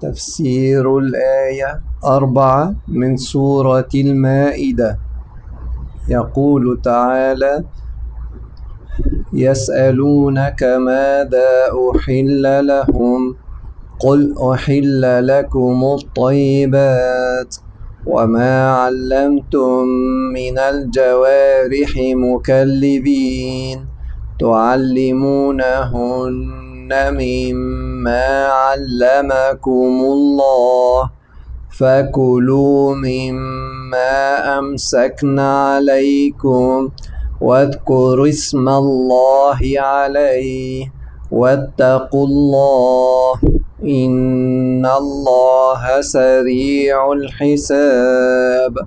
تفسير الآية 4 من سورة المائدة. يقول تعالى: يسألونك ماذا أحل لهم قل أحل لكم الطيبات وما علمتم من الجوارح مكلبين تعلمونهن مما علمكم الله فكلوا مما أمسكن عليكم واذكروا اسم الله عليه واتقوا الله إن الله سريع الحساب.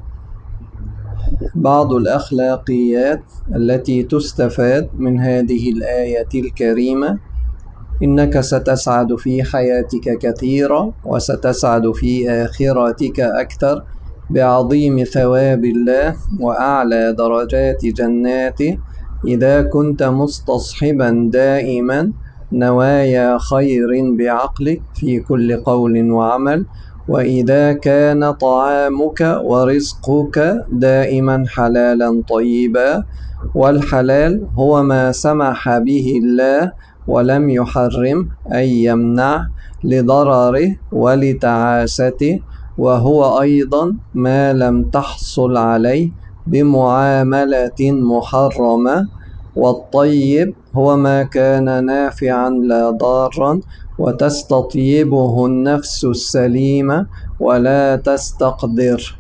بعض الأخلاقيات التي تستفاد من هذه الآية الكريمة: إنك ستسعد في حياتك كثيرا وستسعد في آخرتك أكثر بعظيم ثواب الله وأعلى درجات جناته إذا كنت مستصحبا دائما نوايا خير بعقلك في كل قول وعمل، وإذا كان طعامك ورزقك دائما حلالا طيبا، والحلال هو ما سمح به الله ولم يحرم أي يمنع لضرره ولتعاسته، وهو أيضا ما لم تحصل عليه بمعاملة محرمة. والطيب هو ما كان نافعا لا ضارا وتستطيبه النفس السليمة ولا تستقدر،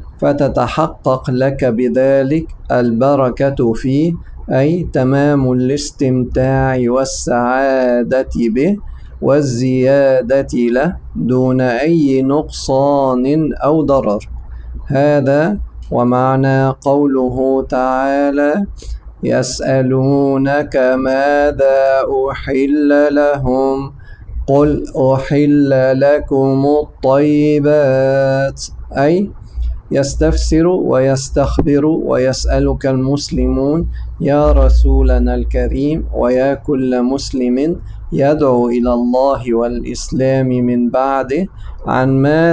فتتحقق لك بذلك البركة فيه، أي تمام الاستمتاع والسعادة به والزيادة له دون أي نقصان أو ضرر. هذا ومعنى قوله تعالى: يسألونك ماذا أحل لهم قل أحل لكم الطيبات، أي يستفسر ويستخبر ويسألك المسلمون يا رسولنا الكريم ويا كل مسلم يدعو إلى الله والإسلام من بعده عن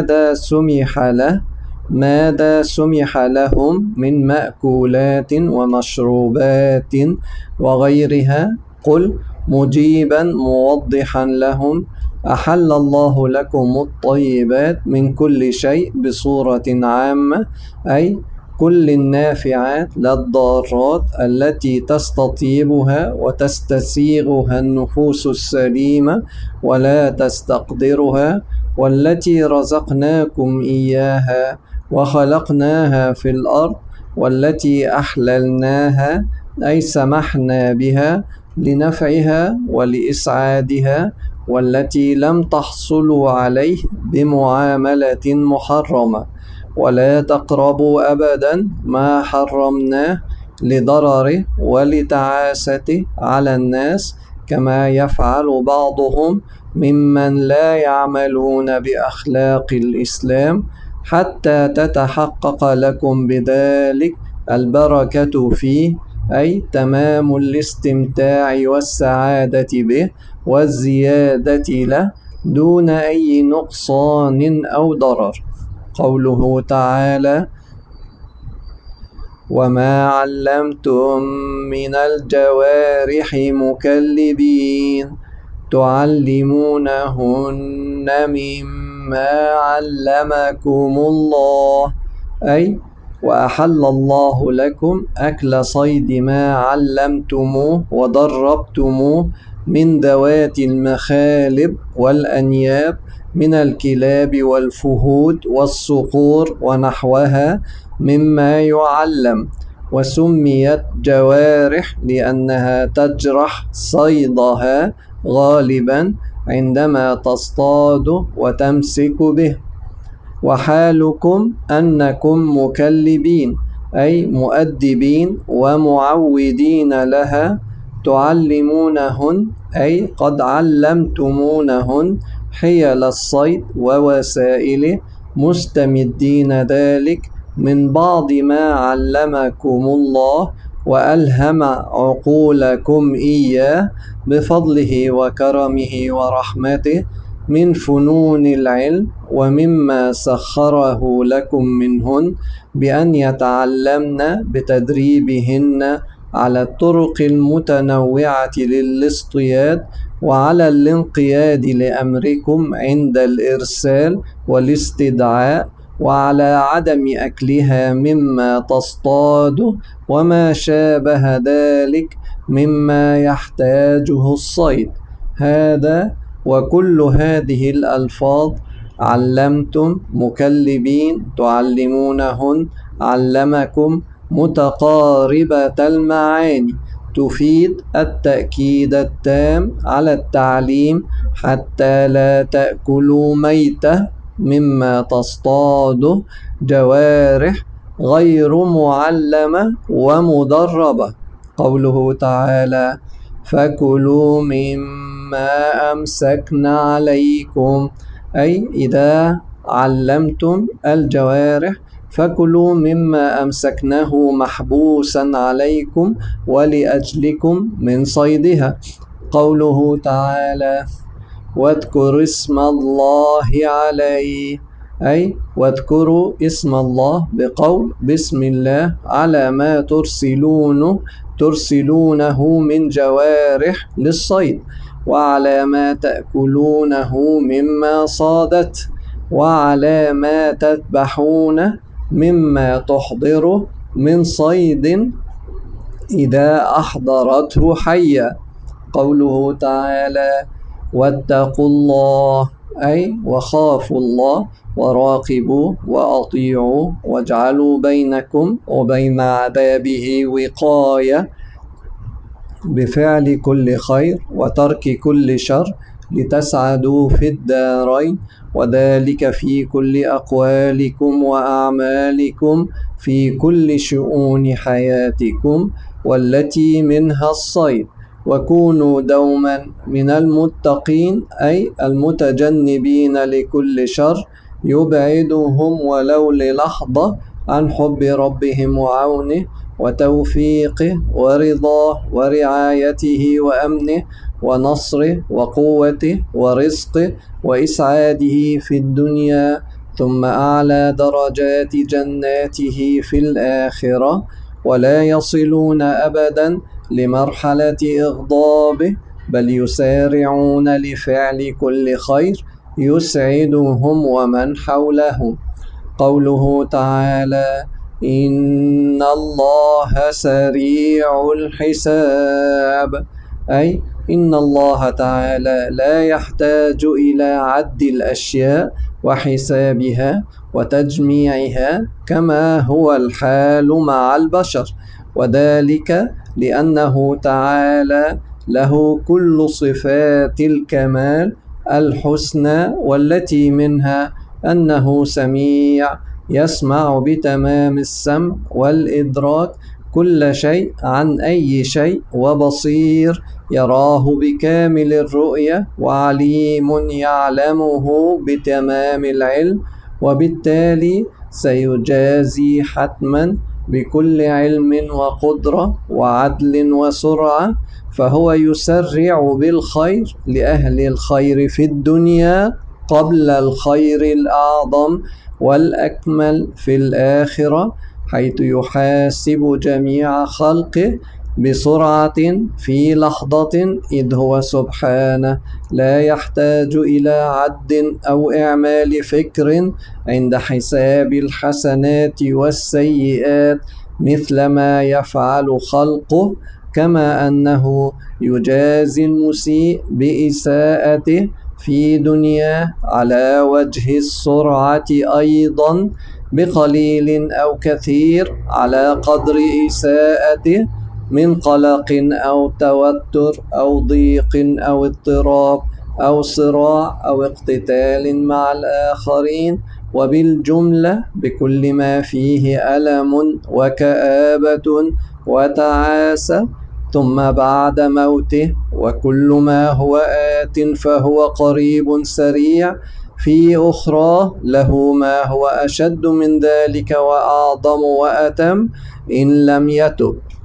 ماذا سمح لهم من مأكولات ومشروبات وغيرها. قل مجيبا موضحا لهم: أحل الله لكم الطيبات من كل شيء بصورة عامة، أي كل النافعات لا الضارات التي تستطيبها وتستسيغها النفوس السليمة ولا تستقدرها، والتي رزقناكم إياها وخلقناها في الأرض، والتي أحللناها أي سمحنا بها لنفعها ولإسعادها، والتي لم تحصلوا عليه بمعاملة محرمة. ولا تقربوا أبدا ما حرمناه لضرره ولتعاسته على الناس، كما يفعل بعضهم ممن لا يعملون بأخلاق الإسلام، حتى تتحقق لكم بذلك البركة فيه، أي تمام الاستمتاع والسعادة به والزيادة له دون أي نقصان أو ضرر. قوله تعالى: وما علمتم من الجوارح مكلبين تعلمونهن مما علمكم الله، أي وأحل الله لكم أكل صيد ما علمتموه ودربتموه من ذوات المخالب والأنياب من الكلاب والفهود والصقور ونحوها مما يعلم، وسميت جوارح لأنها تجرح صيدها غالبا عندما تصطاد وتمسك به. وحالكم أنكم مكلبين أي مؤدبين ومعودين لها، تعلمونهن أي قد علمتمونهن حيل الصيد ووسائله، مستمدين ذلك من بعض ما علمكم الله وألهم عقولكم إياه بفضله وكرمه ورحمته، من فنون العلم ومما سخره لكم منهن بأن يتعلمن بتدريبهن على الطرق المتنوعة للاصطياد وعلى الانقياد لأمركم عند الإرسال والاستدعاء وعلى عدم أكلها مما تصطاد وما شابه ذلك مما يحتاجه الصيد. هذا وكل هذه الألفاظ علمتم مكلبين تعلمونهن علمكم متقاربة المعاني تفيد التأكيد التام على التعليم حتى لا تأكلوا ميتة مما تصطاده جوارح غير معلمة ومدربة. قوله تعالى فكلوا مما أمسكنا عليكم، أي إذا علمتم الجوارح فكلوا مما أمسكناه محبوسا عليكم ولأجلكم من صيدها. قوله تعالى واذكروا اسم الله عليه، أي واذكروا اسم الله بقول بسم الله على ما ترسلونه من جوارح للصيد وعلى ما تأكلونه مما صادت وعلى ما تذبحون مما تحضره من صيد إذا أحضرته حيا. قوله تعالى واتقوا الله، أي وخافوا الله وراقبوا وأطيعوا واجعلوا بينكم وبين عذابه وقاية بفعل كل خير وترك كل شر لتسعدوا في الدارين وذلك في كل أقوالكم وأعمالكم في كل شؤون حياتكم والتي منها الصيد. وكونوا دوما من المتقين، أي المتجنبين لكل شر يبعدهم ولو للحظة عن حب ربهم وعونه وتوفيقه ورضاه ورعايته وأمنه ونصره وقوته ورزقه وإسعاده في الدنيا ثم أعلى درجات جناته في الآخرة، ولا يصلون أبدا لمرحلة إغضابه بل يسارعون لفعل كل خير يسعدهم ومن حولهم. قوله تعالى إن الله سريع الحساب، أي إن الله تعالى لا يحتاج إلى عد الأشياء وحسابها وتجميعها كما هو الحال مع البشر، وذلك لأنه تعالى له كل صفات الكمال الحسنى والتي منها أنه سميع يسمع بتمام السمع والإدراك كل شيء عن أي شيء وبصير يراه بكامل الرؤية وعليم يعلمه بتمام العلم، وبالتالي سيجازي حتما بكل علم وقدرة وعدل وسرعة، فهو يسرع بالخير لأهل الخير في الدنيا قبل الخير الأعظم والأكمل في الآخرة، حيث يحاسب جميع خلقه بسرعة في لحظة، إذ هو سبحانه لا يحتاج إلى عد أو إعمال فكر عند حساب الحسنات والسيئات مثل ما يفعل خلقه، كما أنه يجازي المسيء بإساءته في دنياه على وجه السرعة أيضا بقليل أو كثير على قدر إساءته من قلق أو توتر أو ضيق أو اضطراب أو صراع أو اقتتال مع الآخرين، وبالجملة بكل ما فيه ألم وكآبة وتعاسة ثم بعد موته، وكل ما هو آت فهو قريب سريع في أخرى له ما هو أشد من ذلك وأعظم وأتم إن لم يتب.